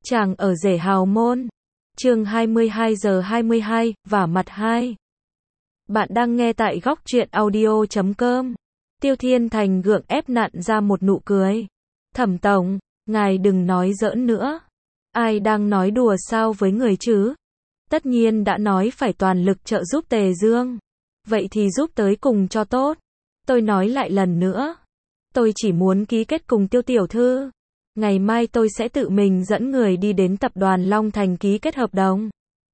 Chàng ở rể hào môn. Chương 22 giờ 22, vả mặt 2. Bạn đang nghe tại góc truyện audio.com. Tiêu Thiên Thành gượng ép nặn ra một nụ cười. Thẩm tổng, ngài đừng nói giỡn nữa. Ai đang nói đùa sao với người chứ? Tất nhiên đã nói phải toàn lực trợ giúp Tề Dương. Vậy thì giúp tới cùng cho tốt. Tôi nói lại lần nữa. Tôi chỉ muốn ký kết cùng Tiêu tiểu thư. Ngày mai tôi sẽ tự mình dẫn người đi đến tập đoàn Long Thành ký kết hợp đồng.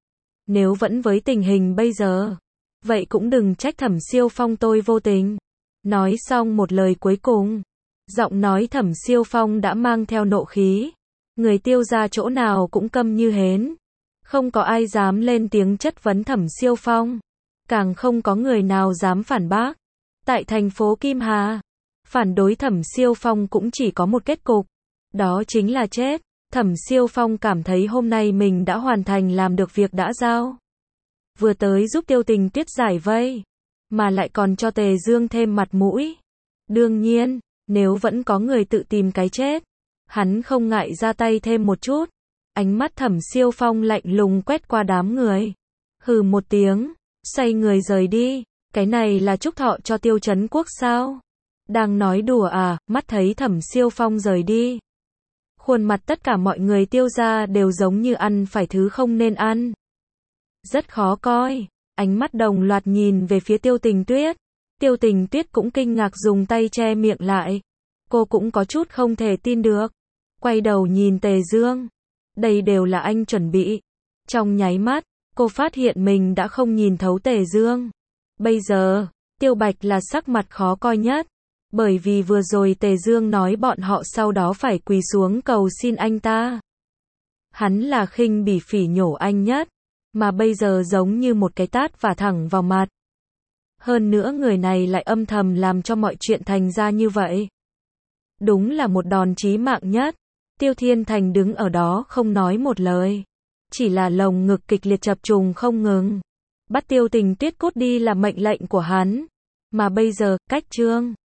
Nếu vẫn với tình hình bây giờ, vậy cũng đừng trách Thẩm Siêu Phong tôi vô tình. Nói xong một lời cuối cùng, giọng nói Thẩm Siêu Phong đã mang theo nộ khí. Người Tiêu ra chỗ nào cũng câm như hến. Không có ai dám lên tiếng chất vấn Thẩm Siêu Phong. Càng không có người nào dám phản bác. Tại thành phố Kim Hà, phản đối Thẩm Siêu Phong cũng chỉ có một kết cục. Đó chính là chết. Thẩm Siêu Phong cảm thấy hôm nay mình đã hoàn thành làm được việc đã giao. Vừa tới giúp Tiêu Tình Tuyết giải vây, mà lại còn cho Tề Dương thêm mặt mũi. Đương nhiên, nếu vẫn có người tự tìm cái chết, hắn không ngại ra tay thêm một chút. Ánh mắt Thẩm Siêu Phong lạnh lùng quét qua đám người. Hừ một tiếng, xoay người rời đi. Cái này là chúc thọ cho Tiêu Trấn Quốc sao? Đang nói đùa à? Mắt thấy Thẩm Siêu Phong rời đi, khuôn mặt tất cả mọi người Tiêu ra đều giống như ăn phải thứ không nên ăn. Rất khó coi. Ánh mắt đồng loạt nhìn về phía Tiêu Tình Tuyết. Tiêu Tình Tuyết cũng kinh ngạc dùng tay che miệng lại. Cô cũng có chút không thể tin được. Quay đầu nhìn Tề Dương. Đây đều là anh chuẩn bị. Trong nháy mắt, cô phát hiện mình đã không nhìn thấu Tề Dương. Bây giờ, Tiêu Bạch là sắc mặt khó coi nhất. Bởi vì vừa rồi Tề Dương nói bọn họ sau đó phải quỳ xuống cầu xin anh ta. Hắn là khinh bỉ phỉ nhổ anh nhất. Mà bây giờ giống như một cái tát vả thẳng vào mặt. Hơn nữa người này lại âm thầm làm cho mọi chuyện thành ra như vậy. Đúng là một đòn chí mạng nhất. Tiêu Thiên Thành đứng ở đó không nói một lời. Chỉ là lồng ngực kịch liệt chập trùng không ngừng. Bắt Tiêu Tình Tuyết cút đi là mệnh lệnh của hắn. Mà bây giờ, cách Trương